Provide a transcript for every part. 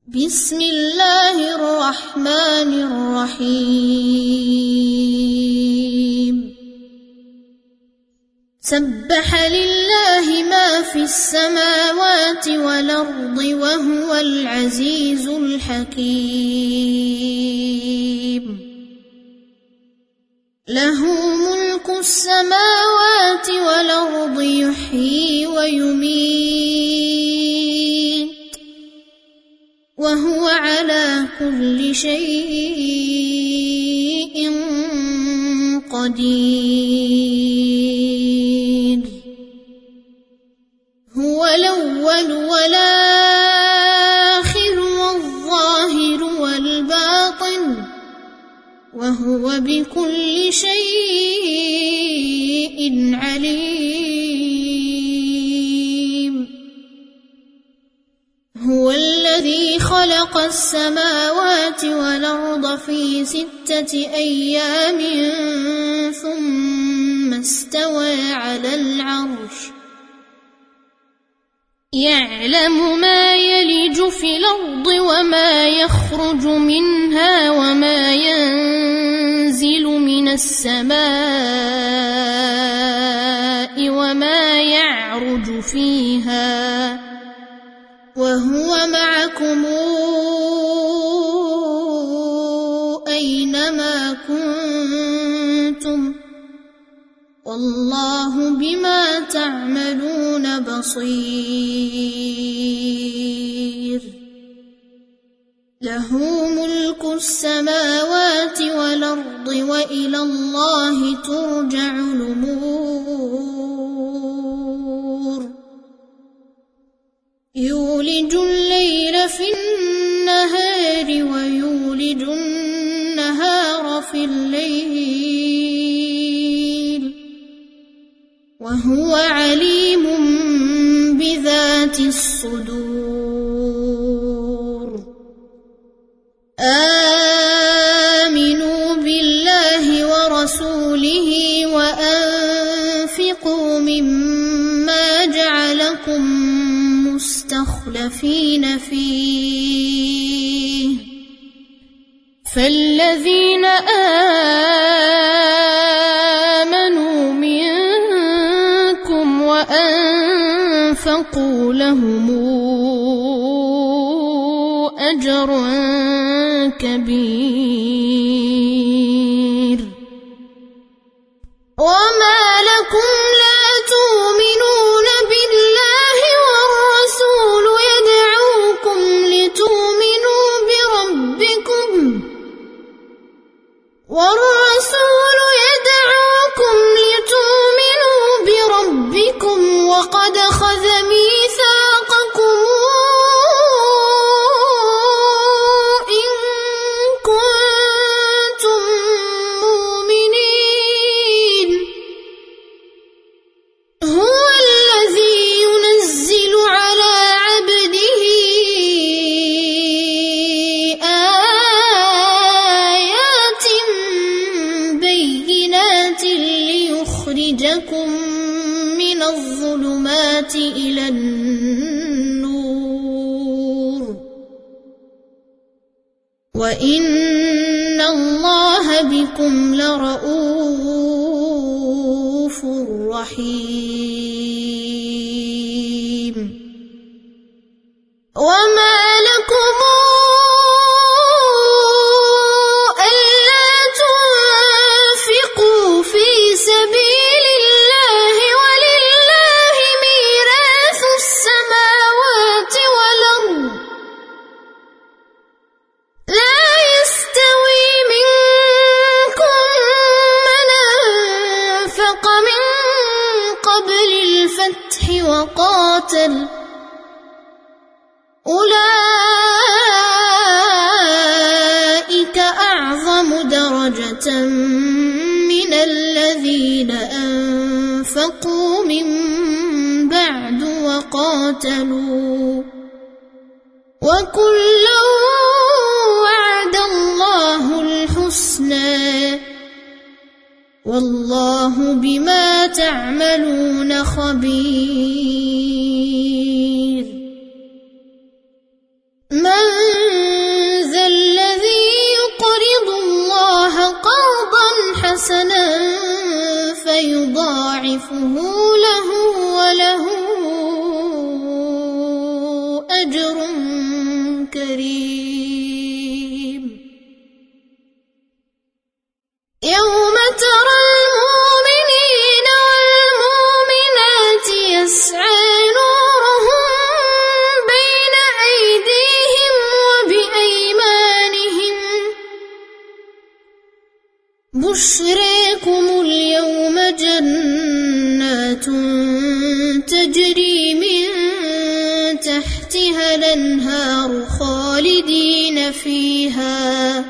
بسم الله الرحمن الرحيم سبح لله ما في السماوات والأرض وهو العزيز الحكيم له ملك السماوات والأرض يحيي ويميت وهو على كل شيء قدير هو الأول والآخر والظاهر والباطن وهو بكل شيء عليم هو الذي خلق السماوات والأرض في 6 أيام ثم استوى على العرش يعلم ما يلج في الأرض وما يخرج منها وما ينزل من السماء وما يعرج فيها وهو معكم أينما كنتم والله بما تعملون بصير له ملك السماوات والأرض وإلى الله ترجع الأمور يولج الليل في النهار ويولج النهار في الليل وهو عليم بذات الصدور آمنوا بالله ورسوله وأنفقوا مما جعلكم مستخلفين فيه فالذين آمنوا منكم وأنفقوا لهم أجر كبير وما لكم لا تؤمنون بالله والرسول يدعوكم لتؤمنوا بربكم وقد أخذ ميثاقكم إن كنتم مؤمنين هو الذي ينزل على عبده آيات بينات ليخرجكم من الظلمات إلى النور وإن الله بكم لرءوف رحيم وما لكم ألا تنفقوا في سبيل الله ولله ميراث السماوات والأرض لا يستوي منكم من أنفق من قبل الفتح وقاتل أولئك أعظم درجة من الذين أنفقوا من بعد وقاتلوا وكلا وعد الله الحسنى والله بما تعملون خبير من فيضاعفه له وله أجر كريم. يوم ترى المؤمنين والمؤمنات يسعى نورهم بين أيديهم وبأيمانهم بشريكم اليوم جنات تجري من تحتها الأنهار خالدين فيها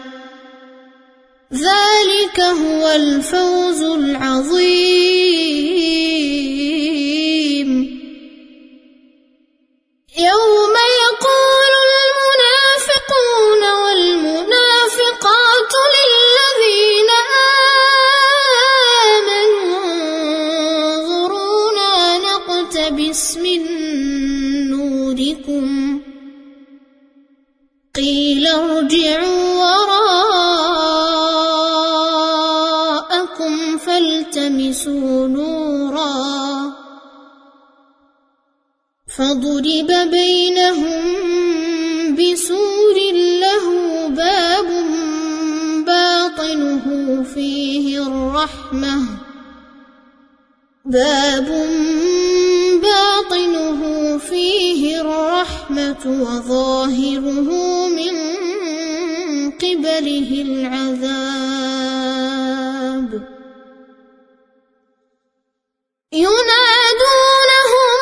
ذلك هو الفوز العظيم. يوم يقول المنافقون والمنافقات للذين آمنوا انظرونا نقتبس من نوركم قيل ارجعوا وراءكم فالتمسوا نورا فضرب بينهم بسور له باب باطنه فيه الرحمة وظاهره من قبله العذاب. ينادونهم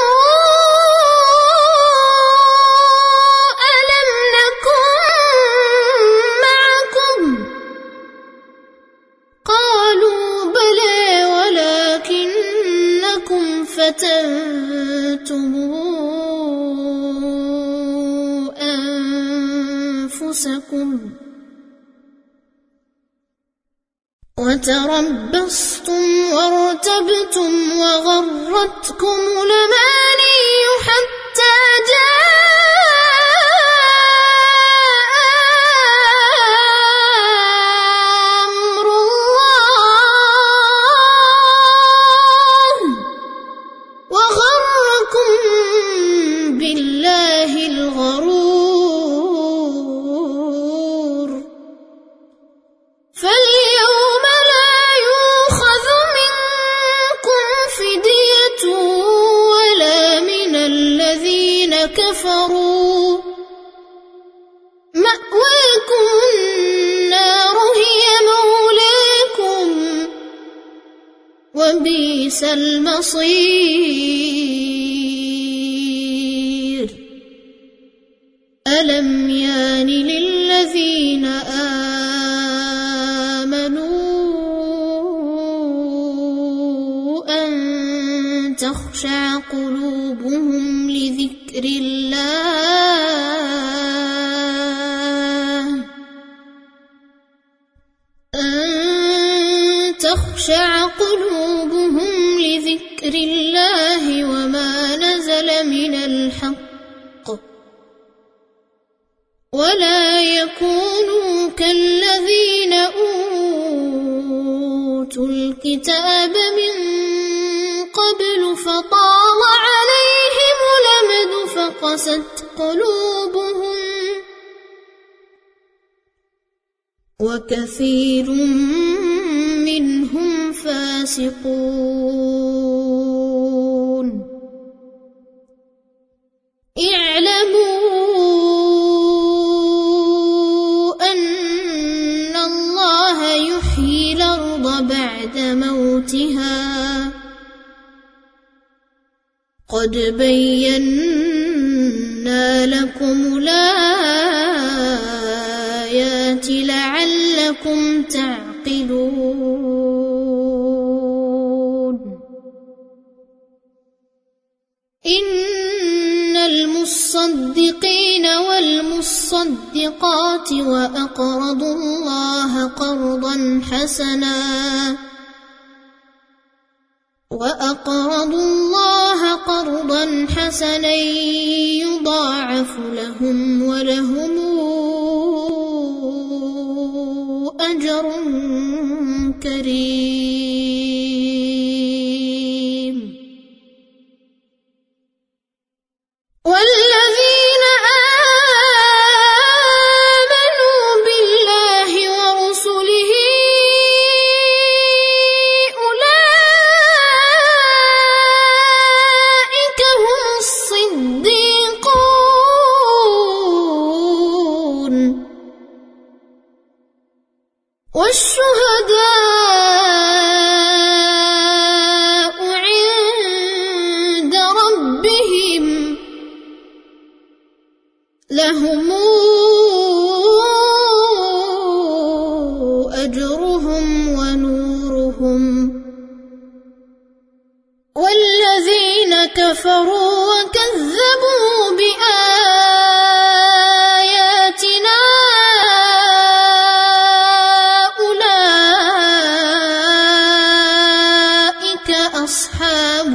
ألم نكن معكم قالوا بلى ولكنكم فتنتم أنفسكم وتربصتم وارتبتم وغرتكم الأماني حتى جاء أمر الله وغركم بالله الغرور. فاليوم لا يؤخذ منكم فدية ولا من الذين كفروا مأواكم النار هي مولاكم وبئس المصير. ألم يان للذين آمنوا أن تخشع قلوبهم لذكر الله وما نزل من الحق ولا يكونوا كالذين أوتوا الكتاب من قبل فطال عليهم الأمد فقست قلوبهم وكثير منهم فاسقون. اعلموا أن الله يحيي الأرض بعد موتها قد بينا لكم الآيات لعلكم تعقلون. إن المصدقين والمصدقات وأقرضوا الله قرضا حسنا يضاعف لهم ولهم أجر كريم. والشهداء عند ربهم لهم أجرهم ونورهم والذين كفروا وكذبوا بآياتنا أولئك أصحاب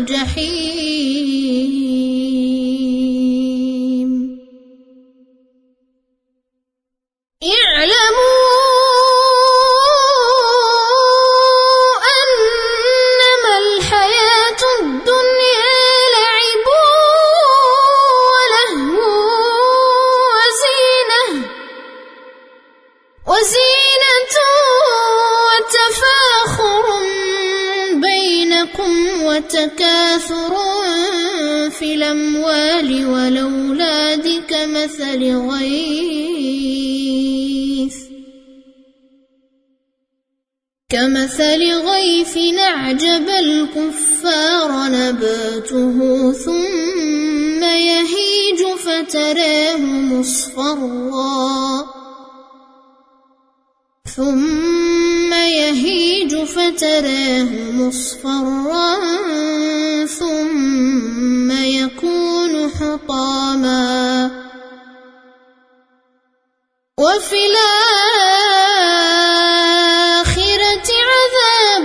الجحيم اعلموا أنما الحياة الدنيا لعب ولهو وزينة وتفاخر بينكم وتكاثر في الأموال والأولاد كمثل غيث أعجب الكفار نباته ثم يهيج فتراه مصفرا ثم يكون حطاما وفي الآخرة عذاب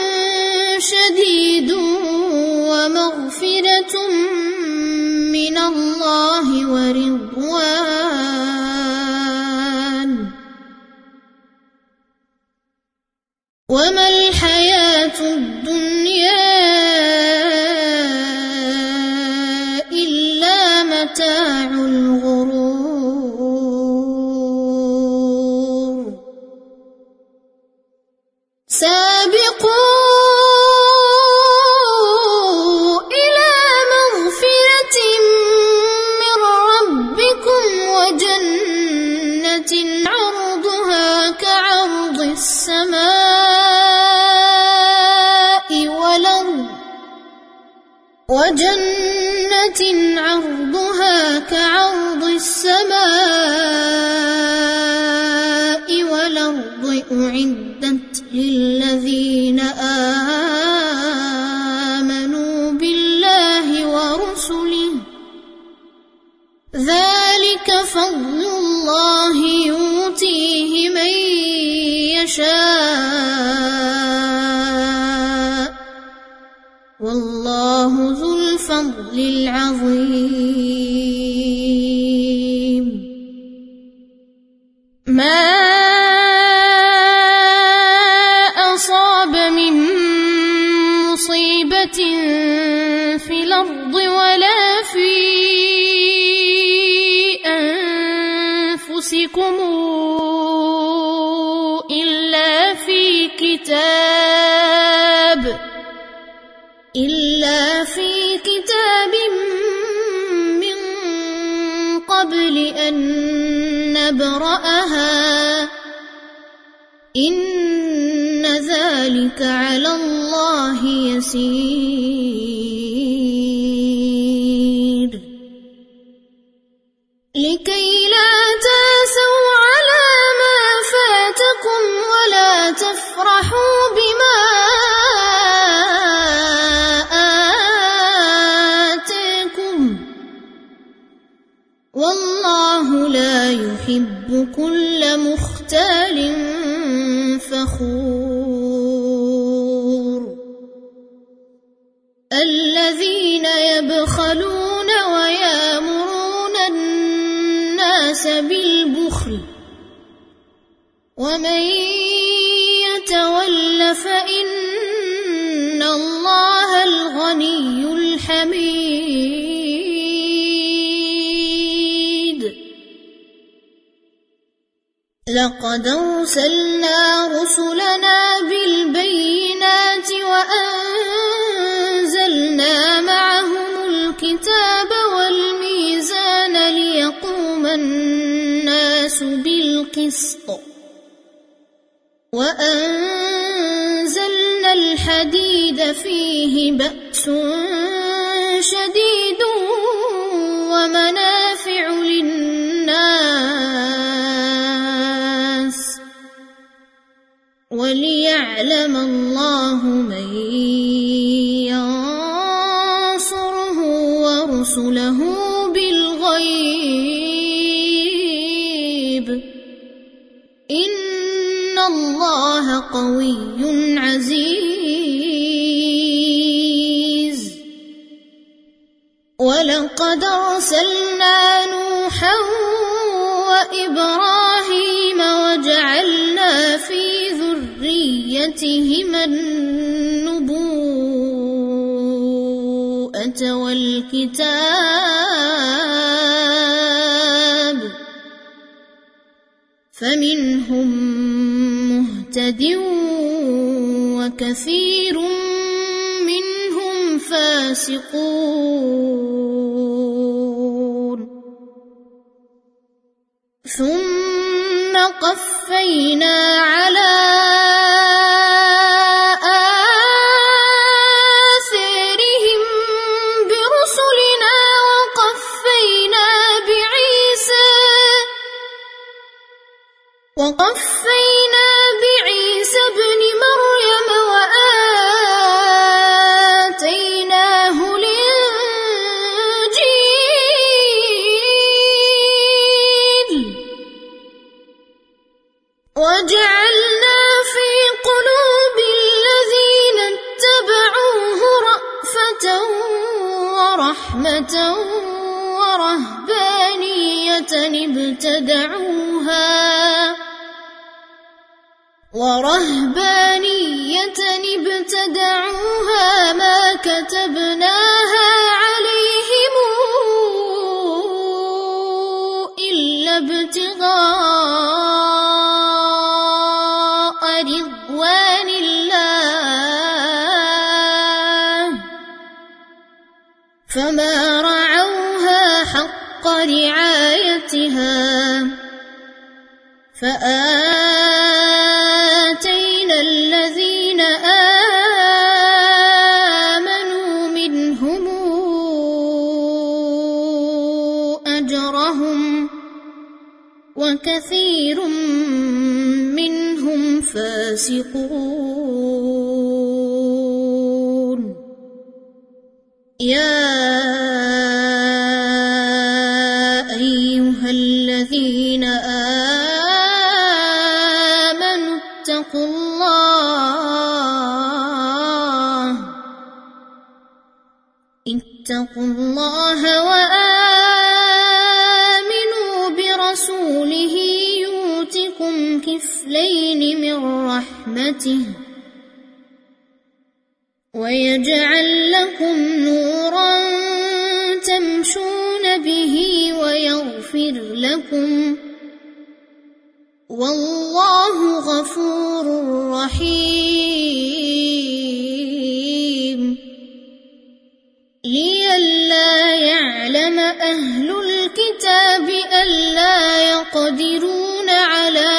شديد ومغفرة من الله ورضوان وما الحياة الدنيا إلا متاع الغرور سابقوا إلى مغفرة من ربكم وجنة عرضها كعرض السماء والأرض أعدت للذين آمنوا بالله ورسله ذلك فضل الله يؤتيه من يشاء والله ذو الفضل العظيم ما أصاب من مصيبة في الأرض ولا في أنفسكم إلا في كتاب من قبل أن نبرأها إن ذلك على الله يسير لكي لا تأسوا على ما فاتكم ولا تفرحوا بما آتاكم والله لا يحب كل مختال فخور الذين يبخلون ويأمرون الناس بالبخل ومن يتول فإن الله الغني الحميد لقد أرسلنا رسلنا بالبينات وأنزلنا معهم الكتاب والميزان ليقوم الناس بالقسط وأنزلنا الحديد فيه بأس شديد ومنافع للناس وليعلم الله من ينصره ورسله بالغيب إن الله قوي عزيز ولقد أرسلنا نوحا وإبراهيم وجعلنا في ذريتهما النبوءة والكتاب فمنهم مهتد وكثير منهم فاسقون ثم قفينا على آثارهم برسلنا وقفينا بعيسى ابن مريم وآتيناه الإنجيل وجعلنا في قلوب الذين اتبعوه رأفة ورحمة ورهبانية ابتدعوها ما كتبناها عليهم إلا ابتغاء رضوان الله فما رعوها حق رعايتها فآتينا الذين آمنوا منهم أجرهم وكثير منهم فاسقون يا أيها الذين آمنوا اتقوا الله وآمنوا برسوله يؤتكم كفلين من رحمته ويجعل لكم نورا تمشون به ويغفر لكم والله غفور رحيم لئلا يعلم أهل الكتاب ألا يقدرون على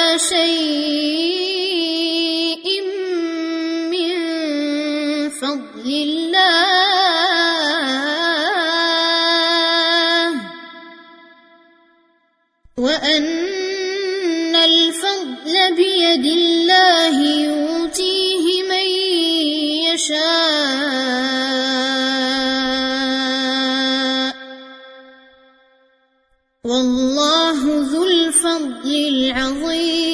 شيء من فضل الله وأن الفضل بيد الله يؤتيه من يشاء والله ذو الفضل العظيم